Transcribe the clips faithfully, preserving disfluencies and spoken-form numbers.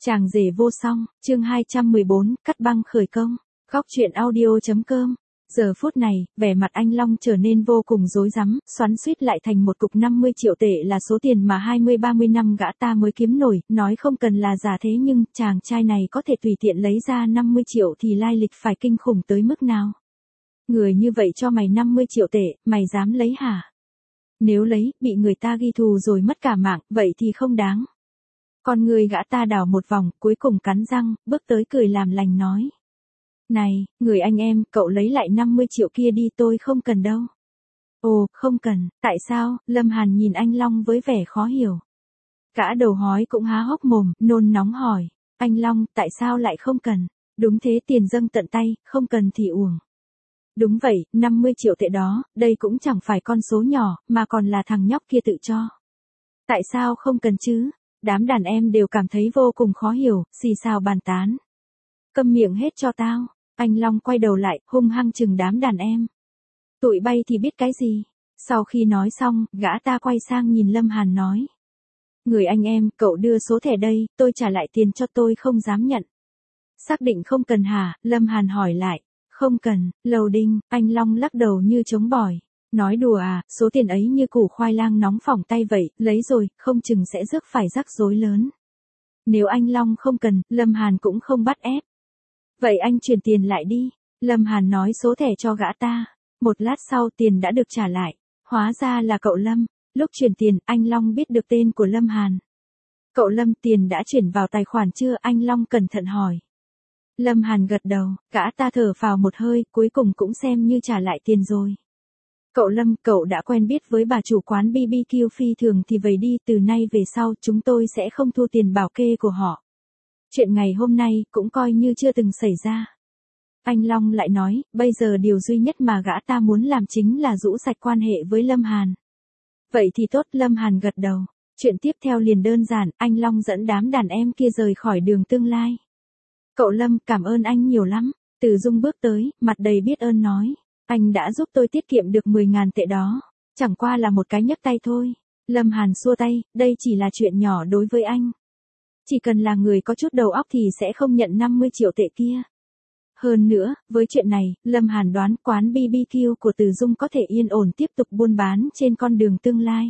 Chàng rể vô song, chương hai trăm mười bốn, cắt băng khởi công. Góc truyện audio chấm com. Giờ phút này, vẻ mặt anh Long trở nên vô cùng rối rắm, xoắn xuýt lại thành một cục năm mươi triệu tệ là số tiền mà hai mươi ba mươi năm gã ta mới kiếm nổi, nói không cần là giả thế nhưng chàng trai này có thể tùy tiện lấy ra năm mươi triệu thì lai lịch phải kinh khủng tới mức nào. Người như vậy cho mày năm mươi triệu tệ, mày dám lấy hả? Nếu lấy, bị người ta ghi thù rồi mất cả mạng, vậy thì không đáng. Con người gã ta đảo một vòng, cuối cùng cắn răng, bước tới cười làm lành nói. Này, người anh em, cậu lấy lại năm mươi triệu kia đi, tôi không cần đâu. Ồ, không cần, tại sao? Lâm Hàn nhìn anh Long với vẻ khó hiểu. Gã đầu hói cũng há hốc mồm, nôn nóng hỏi. Anh Long, tại sao lại không cần? Đúng thế, tiền dâng tận tay, không cần thì uổng. Đúng vậy, năm mươi triệu tệ đó, đây cũng chẳng phải con số nhỏ, mà còn là thằng nhóc kia tự cho. Tại sao không cần chứ? Đám đàn em đều cảm thấy vô cùng khó hiểu, xì xào bàn tán. Câm miệng hết cho tao. Anh Long quay đầu lại, hung hăng chừng đám đàn em. Tụi bay thì biết cái gì? Sau khi nói xong, gã ta quay sang nhìn Lâm Hàn nói. Người anh em, cậu đưa số thẻ đây, tôi trả lại tiền cho, tôi không dám nhận. Xác định không cần hả? Lâm Hàn hỏi lại. Không cần, lầu đinh, anh Long lắc đầu như chống bỏi. Nói đùa à, số tiền ấy như củ khoai lang nóng phỏng tay vậy, lấy rồi, không chừng sẽ rước phải rắc rối lớn. Nếu anh Long không cần, Lâm Hàn cũng không bắt ép. Vậy anh chuyển tiền lại đi. Lâm Hàn nói số thẻ cho gã ta. Một lát sau tiền đã được trả lại. Hóa ra là cậu Lâm. Lúc chuyển tiền, anh Long biết được tên của Lâm Hàn. Cậu Lâm, tiền đã chuyển vào tài khoản chưa? Anh Long cẩn thận hỏi. Lâm Hàn gật đầu, gã ta thở phào một hơi, cuối cùng cũng xem như trả lại tiền rồi. Cậu Lâm, cậu đã quen biết với bà chủ quán bê bê kiu phi thường thì vậy đi, từ nay về sau chúng tôi sẽ không thu tiền bảo kê của họ. Chuyện ngày hôm nay cũng coi như chưa từng xảy ra. Anh Long lại nói, bây giờ điều duy nhất mà gã ta muốn làm chính là rũ sạch quan hệ với Lâm Hàn. Vậy thì tốt, Lâm Hàn gật đầu. Chuyện tiếp theo liền đơn giản, anh Long dẫn đám đàn em kia rời khỏi đường tương lai. Cậu Lâm, cảm ơn anh nhiều lắm. Từ Dung bước tới, mặt đầy biết ơn nói. Anh đã giúp tôi tiết kiệm được mười ngàn tệ đó. Chẳng qua là một cái nhấc tay thôi. Lâm Hàn xua tay, đây chỉ là chuyện nhỏ đối với anh. Chỉ cần là người có chút đầu óc thì sẽ không nhận năm mươi triệu tệ kia. Hơn nữa, với chuyện này, Lâm Hàn đoán quán bê bê kiu của Từ Dung có thể yên ổn tiếp tục buôn bán trên con đường tương lai.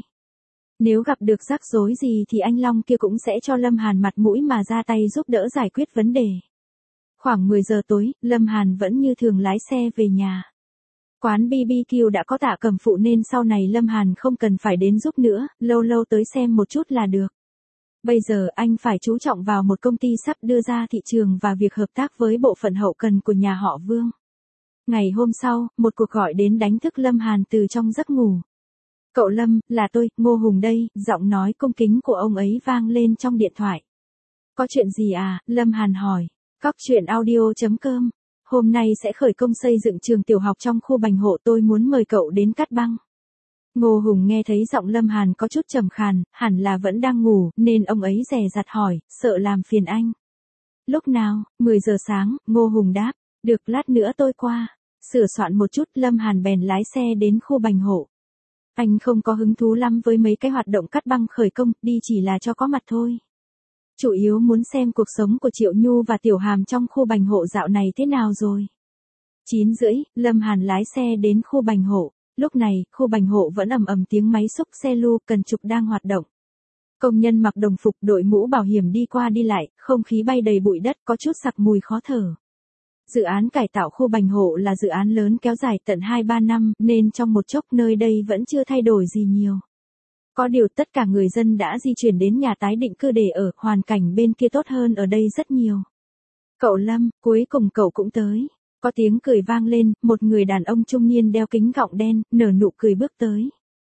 Nếu gặp được rắc rối gì thì anh Long kia cũng sẽ cho Lâm Hàn mặt mũi mà ra tay giúp đỡ giải quyết vấn đề. Khoảng mười giờ tối, Lâm Hàn vẫn như thường lái xe về nhà. Quán bê bê kiu đã có Tạ Cẩm phụ nên sau này Lâm Hàn không cần phải đến giúp nữa, lâu lâu tới xem một chút là được. Bây giờ anh phải chú trọng vào một công ty sắp đưa ra thị trường và việc hợp tác với bộ phận hậu cần của nhà họ Vương. Ngày hôm sau, một cuộc gọi đến đánh thức Lâm Hàn từ trong giấc ngủ. Cậu Lâm, là tôi, Ngô Hùng đây, giọng nói cung kính của ông ấy vang lên trong điện thoại. Có chuyện gì à? Lâm Hàn hỏi. Góc truyện audio chấm com. Hôm nay sẽ khởi công xây dựng trường tiểu học trong khu Bành Hộ, tôi muốn mời cậu đến cắt băng. Ngô Hùng nghe thấy giọng Lâm Hàn có chút trầm khàn, hẳn là vẫn đang ngủ, nên ông ấy dè dặt hỏi, sợ làm phiền anh. Lúc nào? mười giờ sáng, Ngô Hùng đáp, được, lát nữa tôi qua. Sửa soạn một chút, Lâm Hàn bèn lái xe đến khu Bành Hộ. Anh không có hứng thú lắm với mấy cái hoạt động cắt băng khởi công, đi chỉ là cho có mặt thôi. Chủ yếu muốn xem cuộc sống của Triệu Nhu và Tiểu Hàm trong khu Bành Hộ dạo này thế nào rồi. chín rưỡi, Lâm Hàn lái xe đến khu Bành Hộ. Lúc này, khu Bành Hộ vẫn ầm ầm tiếng máy xúc xe lu cần trục đang hoạt động. Công nhân mặc đồng phục đội mũ bảo hiểm đi qua đi lại, không khí bay đầy bụi đất có chút sặc mùi khó thở. Dự án cải tạo khu Bành Hộ là dự án lớn kéo dài tận hai ba năm nên trong một chốc nơi đây vẫn chưa thay đổi gì nhiều. Có điều tất cả người dân đã di chuyển đến nhà tái định cư để ở, hoàn cảnh bên kia tốt hơn ở đây rất nhiều. Cậu Lâm, cuối cùng cậu cũng tới. Có tiếng cười vang lên, một người đàn ông trung niên đeo kính gọng đen, nở nụ cười bước tới.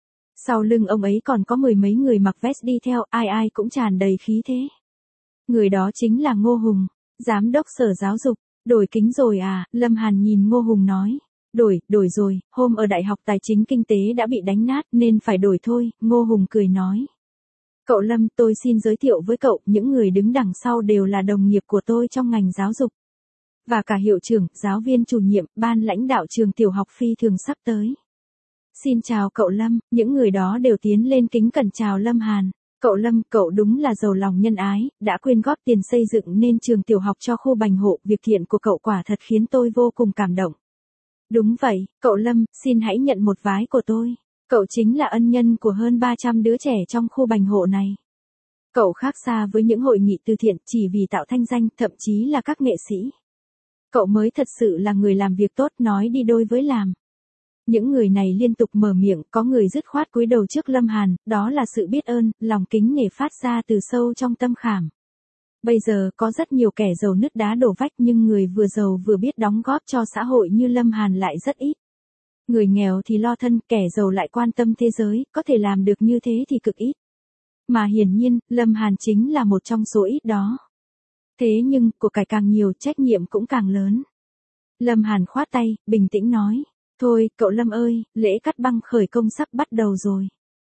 Sau lưng ông ấy còn có mười mấy người mặc vest đi theo, ai ai cũng tràn đầy khí thế. Người đó chính là Ngô Hùng, giám đốc sở giáo dục. Đổi kính rồi à? Lâm Hàn nhìn Ngô Hùng nói. Đổi, đổi rồi, hôm ở Đại học Tài chính Kinh tế đã bị đánh nát nên phải đổi thôi, Ngô Hùng cười nói. Cậu Lâm, tôi xin giới thiệu với cậu, những người đứng đằng sau đều là đồng nghiệp của tôi trong ngành giáo dục. Và cả hiệu trưởng, giáo viên chủ nhiệm, ban lãnh đạo trường tiểu học phi thường sắp tới. Xin chào cậu Lâm, những người đó đều tiến lên kính cẩn chào Lâm Hàn. Cậu Lâm, cậu đúng là giàu lòng nhân ái, đã quyên góp tiền xây dựng nên trường tiểu học cho khu Bành Hộ, việc thiện của cậu quả thật khiến tôi vô cùng cảm động. Đúng vậy, cậu Lâm, xin hãy nhận một vái của tôi. Cậu chính là ân nhân của hơn ba trăm đứa trẻ trong khu Bành Hộ này. Cậu khác xa với những hội nghị từ thiện chỉ vì tạo thanh danh, thậm chí là các nghệ sĩ. Cậu mới thật sự là người làm việc tốt, nói đi đôi với làm. Những người này liên tục mở miệng, có người dứt khoát cúi đầu trước Lâm Hàn, đó là sự biết ơn, lòng kính nể phát ra từ sâu trong tâm khảm. Bây giờ có rất nhiều kẻ giàu nứt đá đổ vách, nhưng người vừa giàu vừa biết đóng góp cho xã hội như Lâm Hàn lại rất ít. Người nghèo thì lo thân, kẻ giàu lại quan tâm thế giới, có thể làm được như thế thì cực ít. Mà hiển nhiên, Lâm Hàn chính là một trong số ít đó. Thế nhưng, của cải càng nhiều, trách nhiệm cũng càng lớn. Lâm Hàn khoát tay, bình tĩnh nói. Thôi, cậu Lâm ơi, lễ cắt băng khởi công sắp bắt đầu rồi.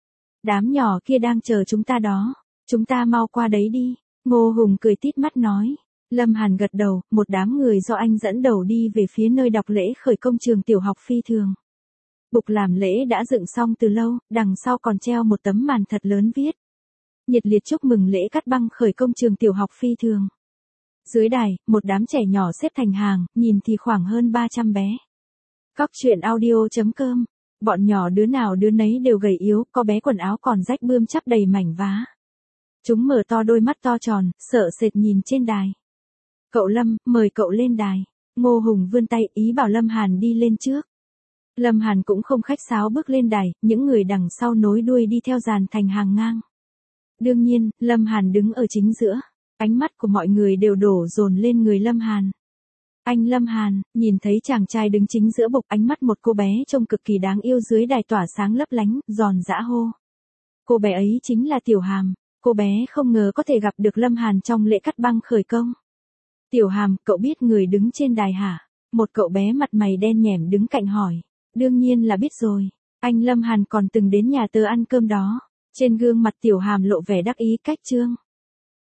Đám nhỏ kia đang chờ chúng ta đó. Chúng ta mau qua đấy đi. Ngô Hùng cười tít mắt nói. Lâm Hàn gật đầu, một đám người do anh dẫn đầu đi về phía nơi đọc lễ khởi công trường tiểu học Phi Thường. Bục làm lễ đã dựng xong từ lâu, đằng sau còn treo một tấm màn thật lớn viết. Nhiệt liệt chúc mừng lễ cắt băng khởi công trường tiểu học Phi Thường. Dưới đài, một đám trẻ nhỏ xếp thành hàng, nhìn thì khoảng hơn ba trăm bé. Góc truyện audio chấm com. Bọn nhỏ đứa nào đứa nấy đều gầy yếu, có bé quần áo còn rách bươm chắp đầy mảnh vá. Chúng mở to đôi mắt to tròn, sợ sệt nhìn trên đài. Cậu Lâm, mời cậu lên đài. Ngô Hùng vươn tay ý bảo Lâm Hàn đi lên trước. Lâm Hàn cũng không khách sáo bước lên đài, những người đằng sau nối đuôi đi theo dàn thành hàng ngang. Đương nhiên, Lâm Hàn đứng ở chính giữa. Ánh mắt của mọi người đều đổ dồn lên người Lâm Hàn. Anh Lâm Hàn, nhìn thấy chàng trai đứng chính giữa bục, ánh mắt một cô bé trông cực kỳ đáng yêu dưới đài tỏa sáng lấp lánh, giòn giã hô. Cô bé ấy chính là Tiểu Hàm. Cô bé không ngờ có thể gặp được Lâm Hàn trong lễ cắt băng khởi công. Tiểu Hàm, cậu biết người đứng trên đài hả? Một cậu bé mặt mày đen nhẻm đứng cạnh hỏi. Đương nhiên là biết rồi. Anh Lâm Hàn còn từng đến nhà tớ ăn cơm đó. Trên gương mặt Tiểu Hàm lộ vẻ đắc ý cách trương.